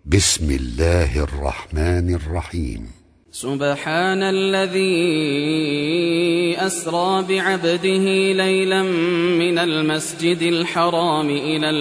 بسم الله الرحمن الرحيم. سبحان الذي أسرى بعبده ليلا من المسجد الحرام إلى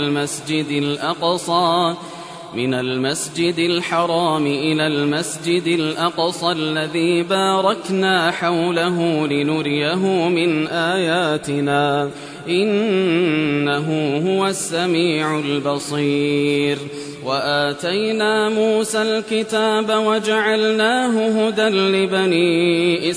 المسجد الأقصى الذي باركنا حوله لنريه من آياتنا إنه هو السميع البصير. وآتينا موسى الكتاب وجعلناه هدى لبني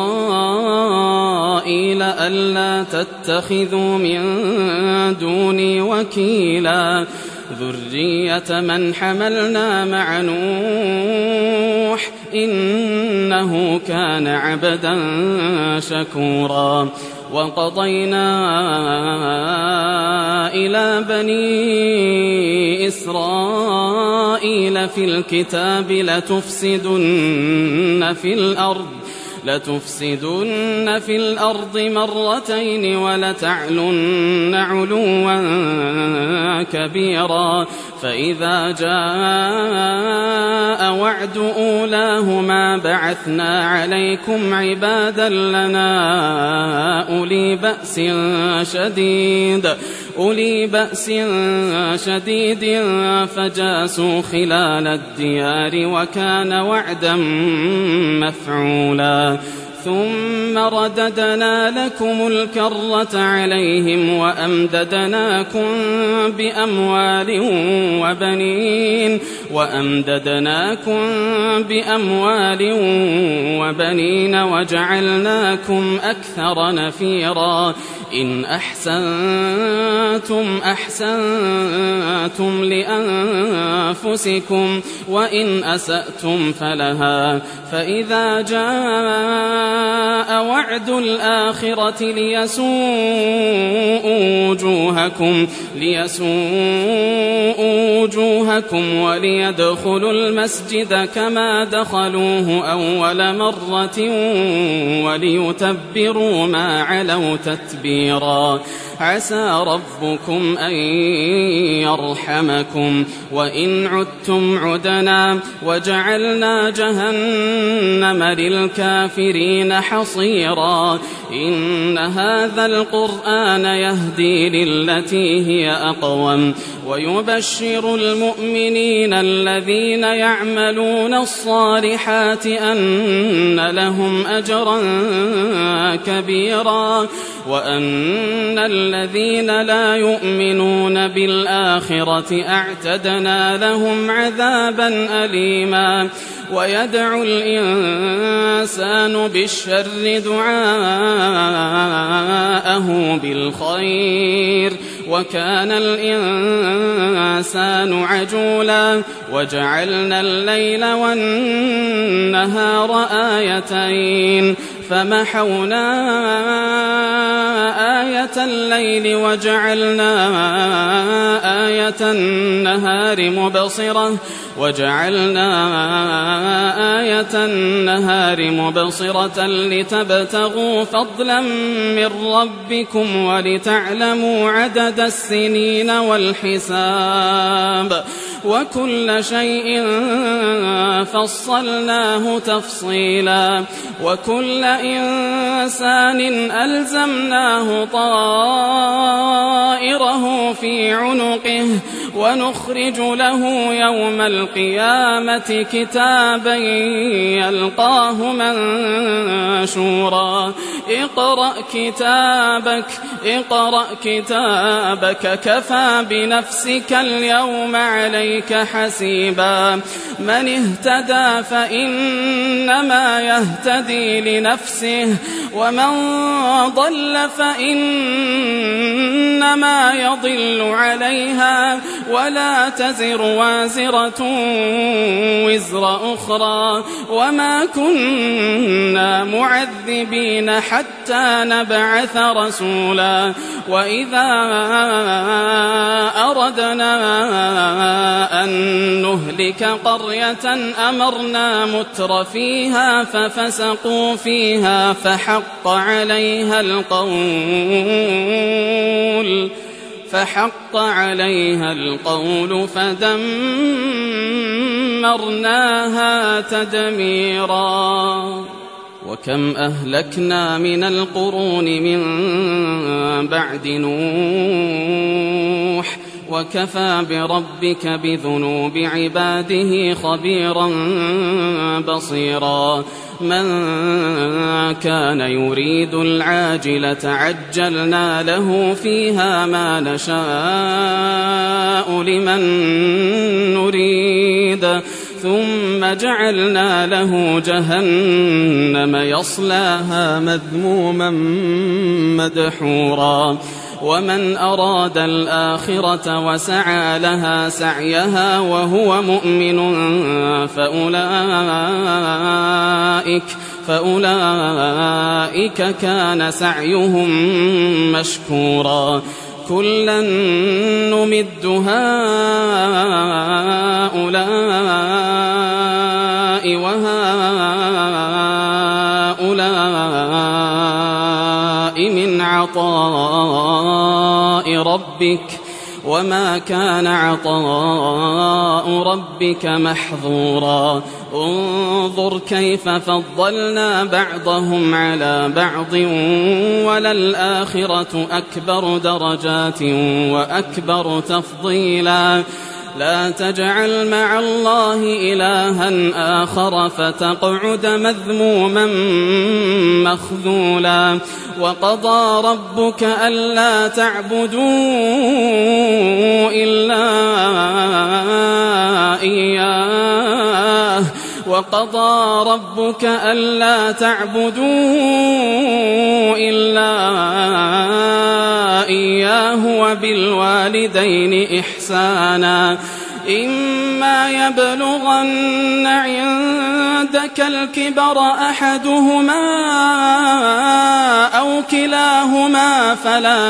إسرائيل ألا تتخذوا من دوني وكيلا ذرية من حملنا مع نوح إنه كان عبدا شكورا. وقضينا إلى بني إسرائيل في الكتاب لتفسدن في الأرض مرتين ولتعلن علوا كبيرا. فإذا جاء وعد أولاهما بعثنا عليكم عبادا لنا أولي بأس شديد فجاسوا خلال الديار وكان وعدا مفعولا. ثم رددنا لكم الكرة عليهم وأمددناكم بأموال وبنين وجعلناكم أكثر نفيرا. إن أحسنتم لأنفسكم وإن أسأتم فلها. فإذا جاء وعد الآخرة ليسوءوا وجوهكم وليدخلوا المسجد كما دخلوه أول مرة وليتبروا ما علوا تتبيرا. عسى ربكم أن يرحمكم وإن عدتم عدنا وجعلنا جهنم للكافرين حصيرا. إن هذا القرآن يهدي للتي هي أقوم ويبشر المؤمنين الذين يعملون الصالحات أن لهم أجرا كبيرا وأن الذين لا يؤمنون بالآخرة أعتدنا لهم عذابا أليما. ويدعو الإنسان بالشر دعاءه بالخير وكان الإنسان عجولا. وجعلنا الليل والنهار آيتين فمحونا آية الليل وجعلنا آية النهار مبصرة لتبتغوا فضلا من ربكم ولتعلموا عدد السنين والحساب وكل شيء فصلناه تفصيلا. وكل إنسان ألزمناه طائره في عنقه ونخرج له يوم القيامة كتابا يلقاه منشورا. اقرأ كتابك كفى بنفسك اليوم عليك حسيبا. من اهتدى فإنما يهتدي لنفسه ومن ضل فإنما يضل عليها ولا تزر وازرة وزر أخرى وما كنا معذبين حتى نبعث رسولا. وإذا أردنا أن نهلك قرية أمرنا متر فيها ففسقوا فيها فحق عليها القول فدمرناها دمرناها تدميرا وكم أهلكنا من القرون من بعد نوح وكفى بربك بذنوب عباده خبيرا بصيرا من كان يريد العاجلة عجلنا له فيها ما نشاء لمن نريد ثم جعلنا له جهنم يصلاها مذموما مدحورا ومن أراد الآخرة وسعى لها سعيها وهو مؤمن فأولئك كان سعيهم مشكورا كلا نمد هؤلاء وهؤلاء من عطاء ربك وما كان عطاء ربك محظورا انظر كيف فضلنا بعضهم على بعض وللآخرة أكبر درجات وأكبر تفضيلا لا تجعل مع الله إلها آخر فتقعد مذموما مخذولا وقضى ربك ألا تعبدوا إلا إياه وقضى ربك ألا تعبدوا إلا إياه وبالوالدين إحسانا إما يبلغن عندك الكبر أحدهما أو كلاهما فلا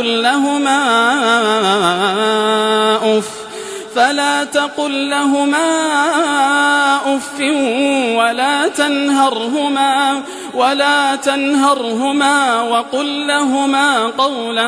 تقل لهما أف ولا تنهرهما وقل لهما قولا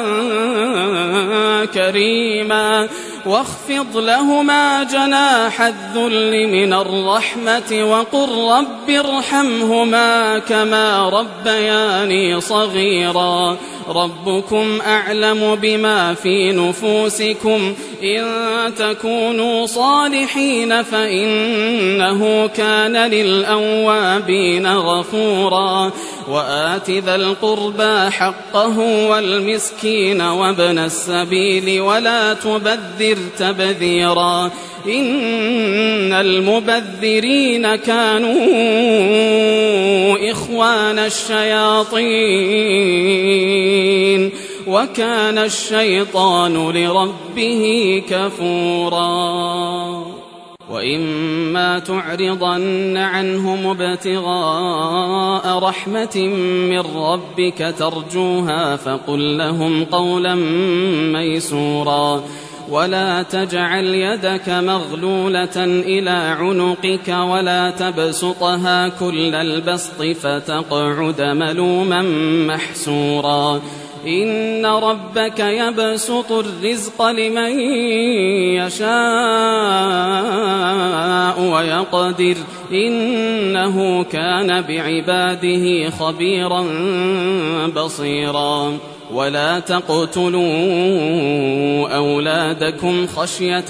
كريما واخفض لهما جناح الذل من الرحمة وقل رب ارحمهما كما ربياني صغيرا ربكم أعلم بما في نفوسكم إن تكونوا صالحين فإنه كان للأوابين غفورا وآت ذا القربى حقه والمسكين وابن السبيل ولا تبذر تبذيرا إن المبذرين كانوا إخوان الشياطين وكان الشيطان لربه كفورا وإما تعرضن عنهم ابتغاء رحمة من ربك ترجوها فقل لهم قولا ميسورا ولا تجعل يدك مغلولة إلى عنقك ولا تبسطها كل البسط فتقعد ملوما محسورا إن ربك يبسط الرزق لمن يشاء ويقدر إنه كان بعباده خبيرا بصيرا ولا تقتلوا أولادكم خشية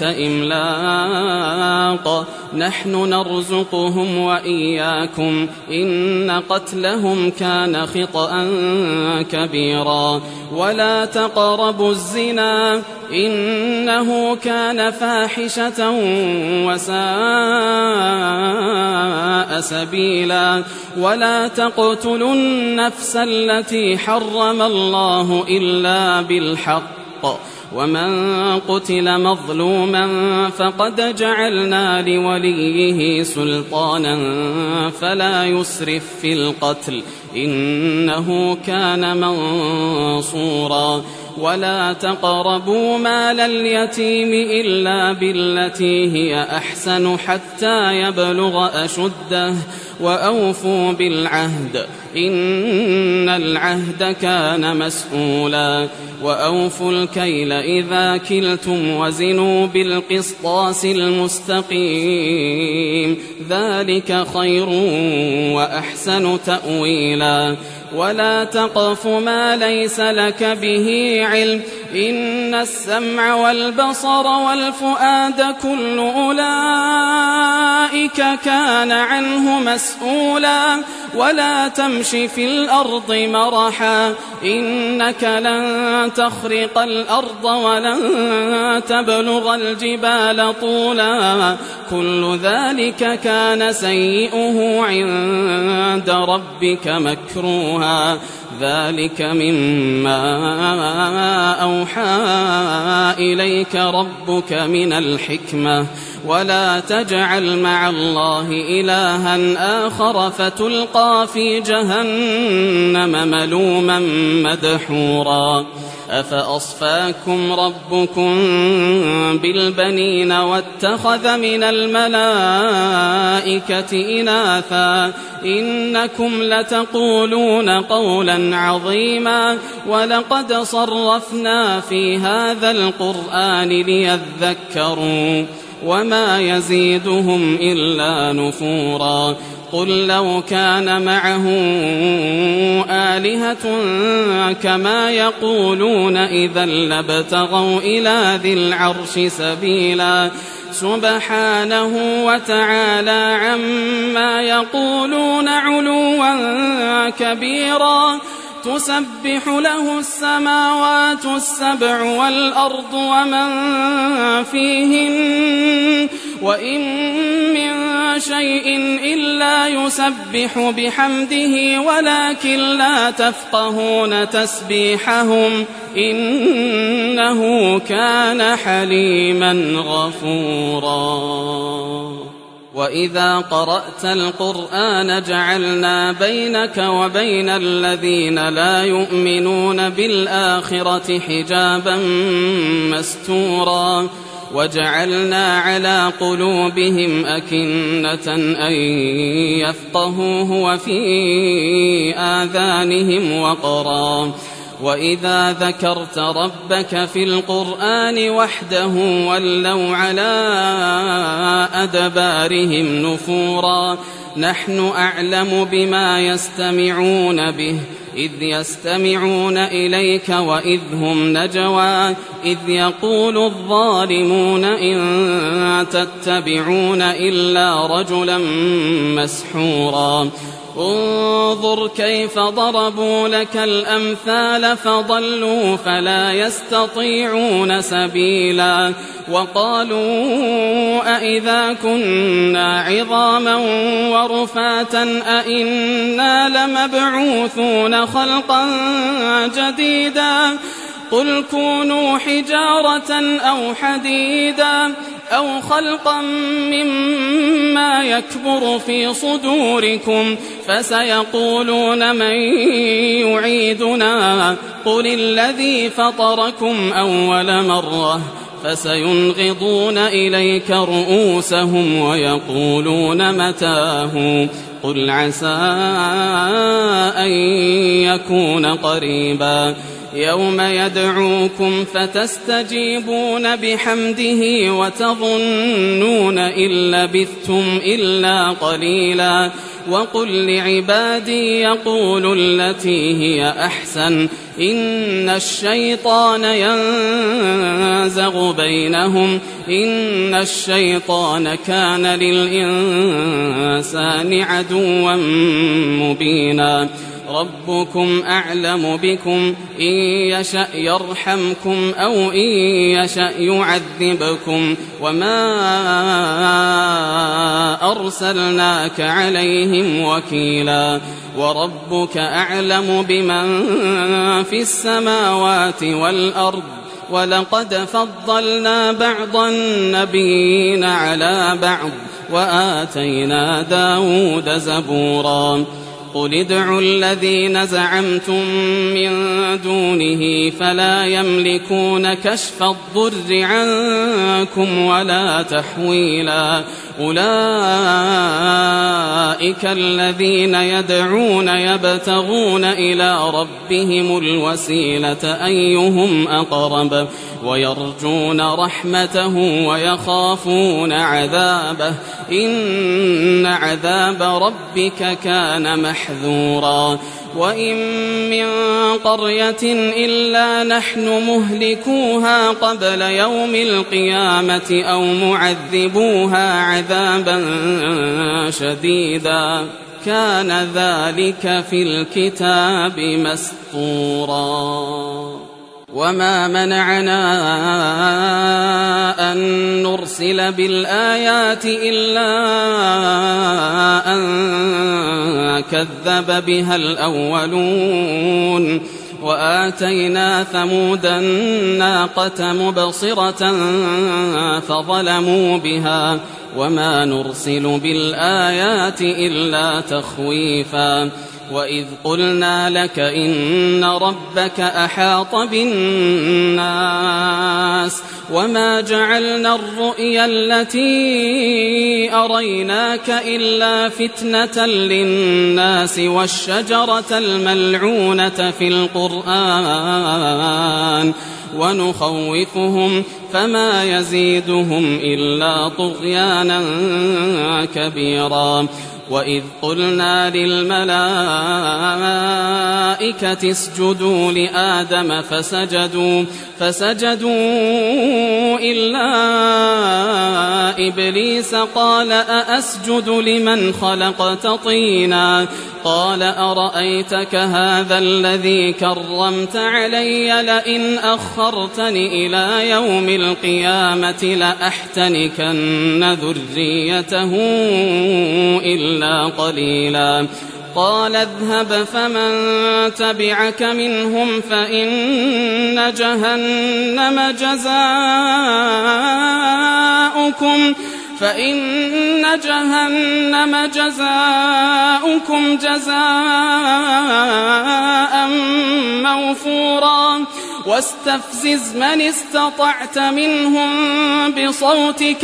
إملاق نحن نرزقهم وإياكم إن قتلهم كان خطأ كبيرا ولا تقربوا الزنا إنه كان فاحشة وساء سبيلا ولا تقتلوا النفس التي حرم الله إلا بالحق ومن قتل مظلوما فقد جعلنا لوليه سلطانا فلا يسرف في القتل إنه كان منصورا ولا تقربوا مال اليتيم إلا بالتي هي أحسن حتى يبلغ أشده وأوفوا بالعهد إن العهد كان مسؤولا وأوفوا الكيل إذا كلتم وزنوا بالقسطاس المستقيم ذلك خير وأحسن تأويلا ولا تقف ما ليس لك به علم إن السمع والبصر والفؤاد كل أولئك كان عنه مسؤولا ولا تمش في الأرض مرحا إنك لن تخرق الأرض ولن تبلغ الجبال طولا كل ذلك كان سيئه عند ربك مكروها ذلك مما أوحى إليك ربك من الحكمة ولا تجعل مع الله إلها آخر فتلقى في جهنم ملوما مدحورا أفأصفاكم ربكم بالبنين واتخذ من الملائكة إناثا إنكم لتقولون قولا عظيما ولقد صرفنا في هذا القرآن ليذكروا وما يزيدهم إلا نفورا قل لو كان معه آلهة كما يقولون إذا لابتغوا إلى ذي العرش سبيلا سبحانه وتعالى عما يقولون علوا كبيرا تسبح له السماوات السبع والأرض ومن فيهن وإن من شيء إلا يسبح بحمده ولكن لا تفقهون تسبيحهم إنه كان حليما غفورا وإذا قرأت القرآن جعلنا بينك وبين الذين لا يؤمنون بالآخرة حجابا مستورا وجعلنا على قلوبهم أكنة أن يفقهوه وفي آذانهم وقرا وإذا ذكرت ربك في القرآن وحده ولوا على أدبارهم نفورا نحن أعلم بما يستمعون به إذ يستمعون إليك وإذ هم نجوى إذ يقول الظالمون إن تتبعون إلا رجلا مسحورا انظر كيف ضربوا لك الأمثال فضلوا فلا يستطيعون سبيلا وقالوا أئذا كنا عظاما ورفاتا أئنا لمبعوثون خلقا جديدا قل كونوا حجارة أو حديدا أو خلقا مما يكبر في صدوركم فسيقولون من يعيدنا قل الذي فطركم أول مرة فسينغضون إليك رؤوسهم ويقولون متاه قل عسى أن يكون قريبا يوم يدعوكم فتستجيبون بحمده وتظنون إن لبثتم إلا قليلا وقل لعبادي يقولوا التي هي أحسن إن الشيطان ينزغ بينهم إن الشيطان كان للإنسان عدوا مبينا ربكم أعلم بكم إن يشأ يرحمكم أو إن يشأ يعذبكم وما أرسلناك عليهم وكيلا وربك أعلم بمن في السماوات والأرض ولقد فضلنا بعض النبيين على بعض وآتينا داود زبورا قل ادعوا الذين زعمتم من دونه فلا يملكون كشف الضر عنكم ولا تحويلا أولئك الذين يدعون يبتغون إلى ربهم الوسيلة أيهم أقرب ويرجون رحمته ويخافون عذابه إن عذاب ربك كان محذورا وإن من قرية إلا نحن مهلكوها قبل يوم القيامة أو معذبوها عذابا شديدا كان ذلك في الكتاب مسطورا وما منعنا أن نرسل بالآيات إلا أن كذب بها الأولون وآتينا ثمود الناقة مبصرة فظلموا بها وما نرسل بالآيات إلا تخويفا وإذ قلنا لك إن ربك أحاط بالناس وما جعلنا الرؤيا التي أريناك إلا فتنة للناس والشجرة الملعونة في القرآن ونخوفهم فما يزيدهم إلا طغيانا كبيرا وإذ قلنا للملائكة اسجدوا لآدم فسجدوا إلا إبليس قال أأسجد لمن خلقت طينا قال أرأيتك هذا الذي كرمت علي لئن أخرتني إلى يوم القيامة لأحتنكن ذريته إلا قليلا قال اذهب فمن تبعك منهم فإن جهنم جزاؤكم جزاء موفورا واستفزز من استطعت منهم بصوتك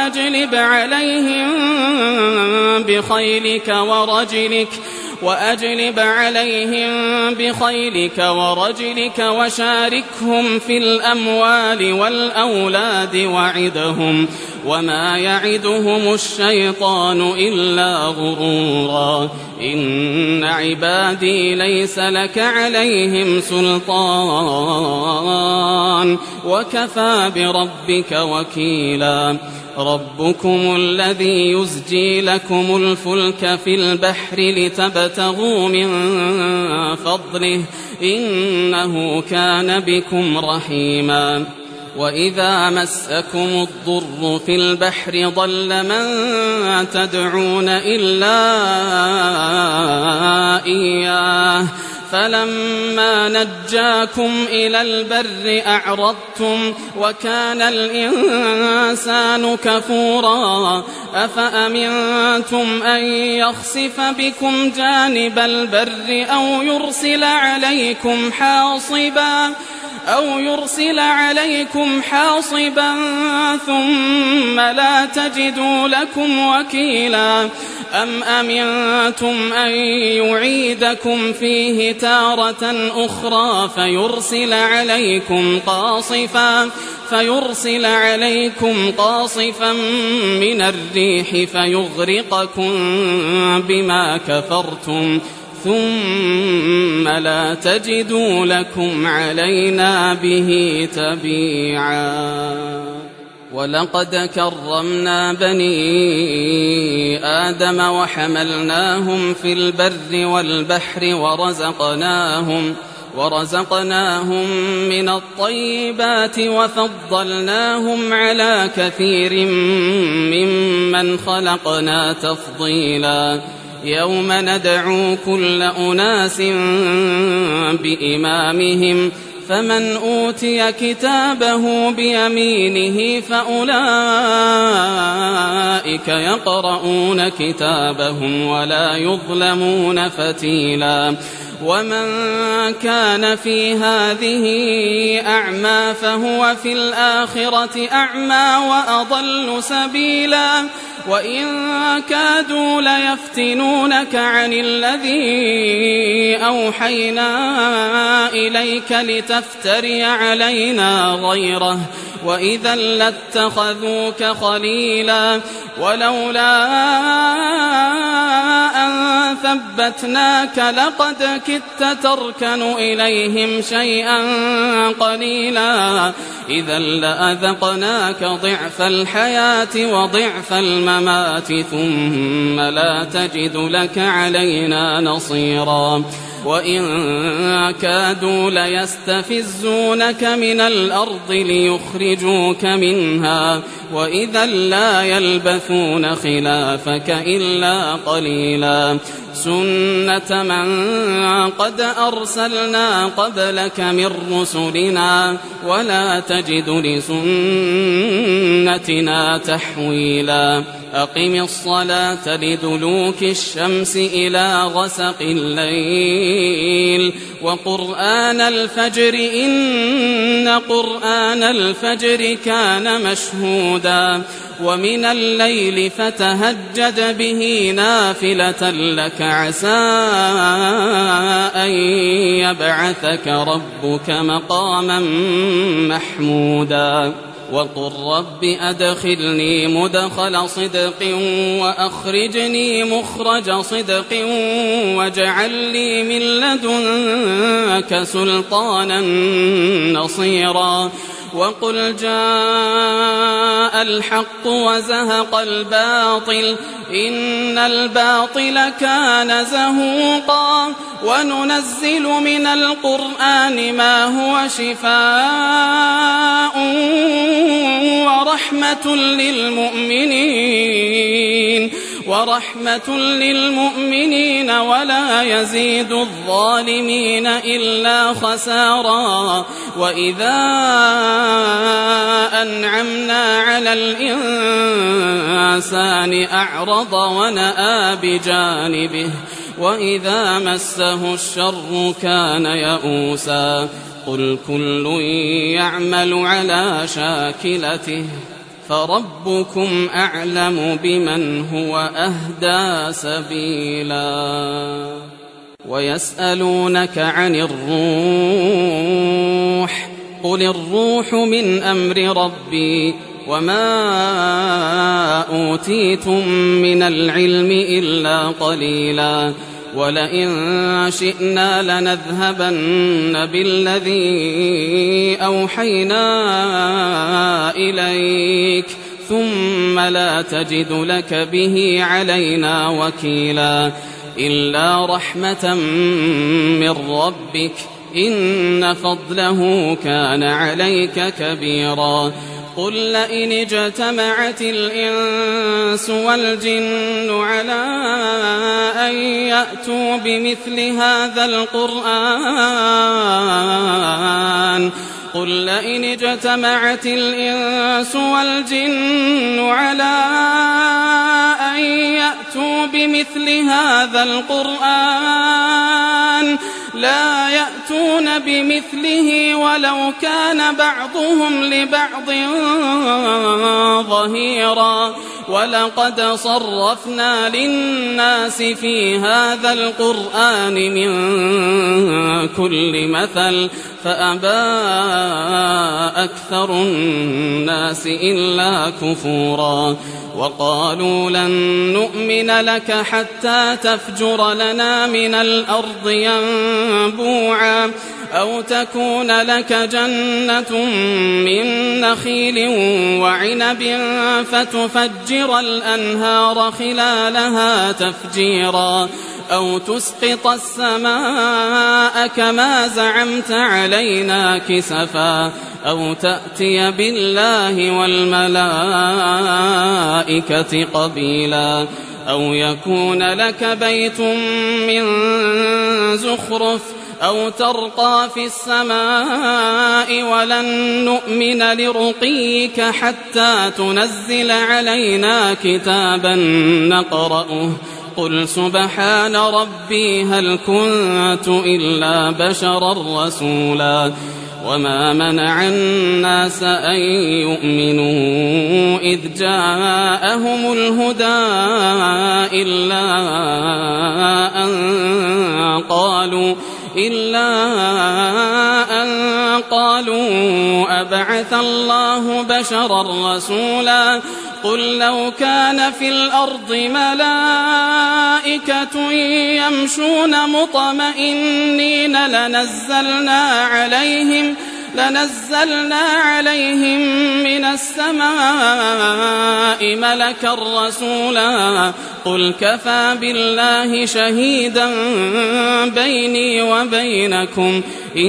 وأجلب عليهم بخيلك ورجلك وشاركهم في الأموال والأولاد وعدهم وما يعدهم الشيطان إلا غرورا إن عبادي ليس لك عليهم سلطان وكفى بربك وكيلا ربكم الذي يزجي لكم الفلك في البحر لتبتغوا من فضله إنه كان بكم رحيما وإذا مسكم الضر في البحر ضل من تدعون إلا إياه فلما نجاكم إلى البر أعرضتم وكان الإنسان كفورا أفأمنتم أن يخسف بكم جانب البر أو يرسل عليكم حاصبا ثم لا تجدوا لكم وكيلا أم أمنتم أن يعيدكم فيه تارة أخرى فيرسل عليكم قاصفا من الريح فيغرقكم بما كفرتم ثم لا تجدوا لكم علينا به تبيعا ولقد كرمنا بني آدم وحملناهم في البر والبحر ورزقناهم من الطيبات وفضلناهم على كثير ممن خلقنا تفضيلا يوم ندعو كل أناس بإمامهم فمن أوتي كتابه بيمينه فأولئك أولئك يقرؤون كتابهم ولا يظلمون فتيلا ومن كان في هذه أعمى فهو في الآخرة أعمى وأضل سبيلا وإن كادوا ليفتنونك عن الذي أوحينا إليك لتفتري علينا غيره وإذا لاتخذوك خليلا ولولا أن ثبتناك لقد كدت تركن إليهم شيئا قليلا إذا لأذقناك ضعف الحياة وضعف الممات ثم لا تجد لك علينا نصيرا وإن كادوا ليستفزونك من الأرض ليخرجوك منها وإذا لا يلبثون خلافك إلا قليلا سنة من قد أرسلنا قبلك من رسلنا ولا تجد لسنتنا تحويلا أقم الصلاة لدلوك الشمس إلى غسق الليل وقرآن الفجر إن قرآن الفجر كان مشهودا ومن الليل فتهجد به نافلة لك عسى أن يبعثك ربك مقاما محمودا وقل رب أدخلني مدخل صدق وأخرجني مخرج صدق واجعل لي من لدنك سلطانا نصيرا وقل جاء الحق وزهق الباطل إن الباطل كان زهوقا وننزل من القرآن ما هو شفاء ورحمة للمؤمنين ولا يزيد الظالمين إلا خسارا وإذا أنعمنا على الإنسان أعرض ونأى بجانبه وإذا مسه الشر كان يئوسا قل كل يعمل على شاكلته فربكم أعلم بمن هو أهدى سبيلا ويسألونك عن الروح قل الروح من أمر ربي وما أوتيتم من العلم إلا قليلا ولئن شئنا لنذهبن بالذي أوحينا إليك ثم لا تجد لك به علينا وكيلا إلا رحمة من ربك إن فضله كان عليك كبيرا قل لئن اجتمعت الإنس والجن على أن يأتوا بمثل هذا القرآن قل لئن اجتمعت الإنس والجن على أن يأتوا بمثل هذا القرآن لا يأتون بمثله ولو كان بعضهم لبعض ظهيرا ولقد صرفنا للناس في هذا القرآن من كل مثل فأبى أكثر الناس إلا كفورا وقالوا لن نؤمن لك حتى تفجر لنا من الأرض ينبوعا أو تكون لك جنة من نخيل وعنب فتفجر الأنهار خلالها تفجيرا أو تسقط السماء كما زعمت علينا كسفا أو تأتي بالله والملائكة قبيلا أو يكون لك بيت من زخرف أو ترقى في السماء ولن نؤمن لرقيك حتى تنزل علينا كتابا نقرأه قل سبحان ربي هل كنت إلا بشرا رسولا وما منع الناس أن يؤمنوا إذ جاءهم الهدى إلا أن قالوا أبعث الله بشرا رسولا قل لو كان في الأرض ملائكة يمشون مطمئنين لنزلنا عليهم من السماء ملكا رسولا قل كفى بالله شهيدا بيني وبينكم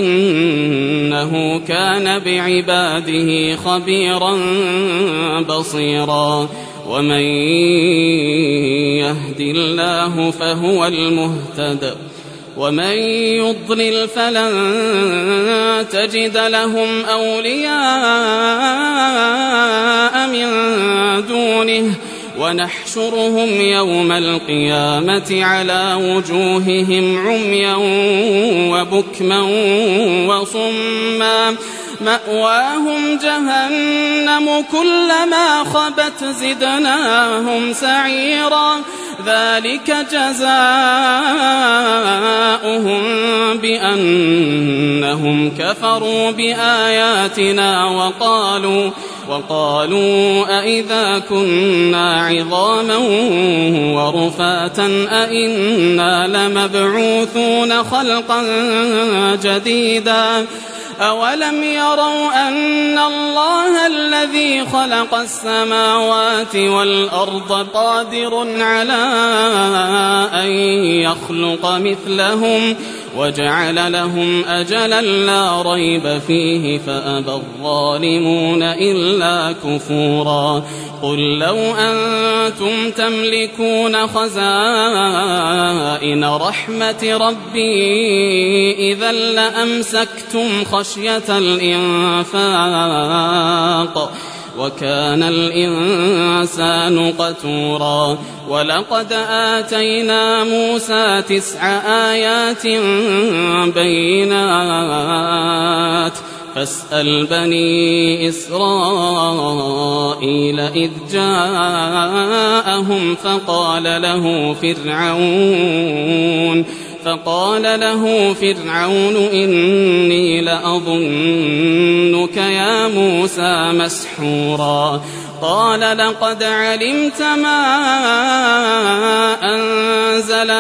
إنه كان بعباده خبيرا بصيرا ومن يهد الله فهو المهتد ومن يضلل فلن تجد لهم أولياء من دونه ونحشرهم يوم القيامة على وجوههم عميا وبكما وصما مأواهم جهنم كلما خبت زدناهم سعيرا ذلك جزاؤهم بأنهم كفروا بآياتنا وقالوا أئذا كنا عظاما ورفاتا أئنا لمبعوثون خلقا جديدا أولم يروا أن الله الذي خلق السماوات والأرض قادر على أن يخلق مثلهم وجعل لهم أجلا لا ريب فيه فأبى الظالمون إلا كفورا قل لو أنتم تملكون خزائن رحمة ربي إذا لأمسكتم خشية الإنفاق وكان الإنسان قتورا ولقد آتينا موسى 9 آيات بينات فاسأل بني إسرائيل إذ جاءهم فقال له فرعون إني لأظنك يا موسى مسحورا قال لقد علمت ما أنزل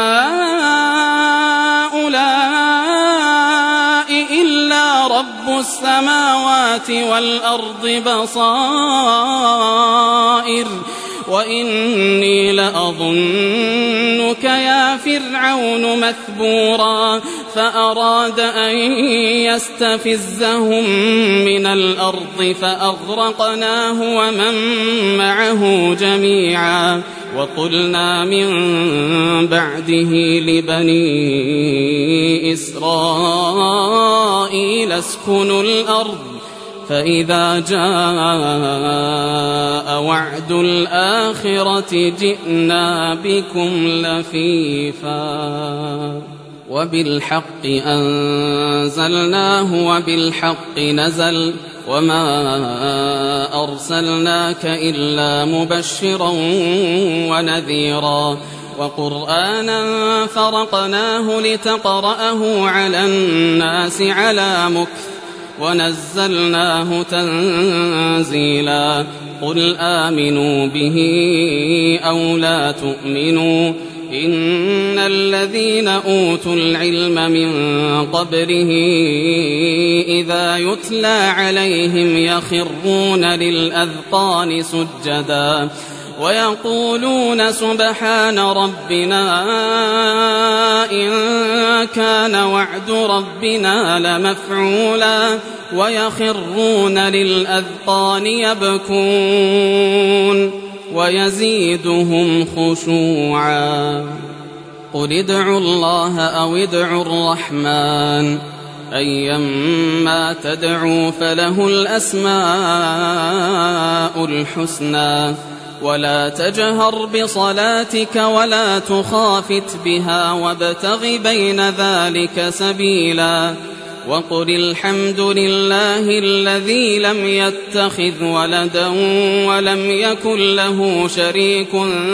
هؤلاء إلا رب السماوات والأرض بصائر وإني لأظنك يا فرعون مثبورا فأراد أن يستفزهم من الأرض فأغرقناه ومن معه جميعا وقلنا من بعده لبني إسرائيل اسكنوا الأرض فإذا جاء وعد الآخرة جئنا بكم لفيفا وبالحق أنزلناه وبالحق نزل وما أرسلناك إلا مبشرا ونذيرا وقرآنا فرقناه لتقرأه على الناس على مكث ونزلناه تنزيلا قل آمنوا به أو لا تؤمنوا إن الذين أوتوا العلم من قبله إذا يتلى عليهم يخرون للأذقان سجدا ويقولون سبحان ربنا إن كان وعد ربنا لمفعولا ويخرون للأذقان يبكون ويزيدهم خشوعا قل ادعوا الله أو ادعوا الرحمن أيما تدعوا فله الأسماء الحسنى ولا تجهر بصلاتك ولا تخافت بها وابتغ بين ذلك سبيلا وقل الحمد لله الذي لم يتخذ ولدا ولم يكن له شريك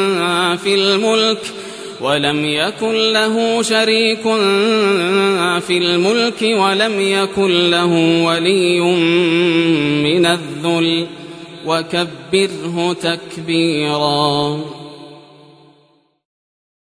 في الملك ولم يكن له ولي من الذل وكبره تكبيرا.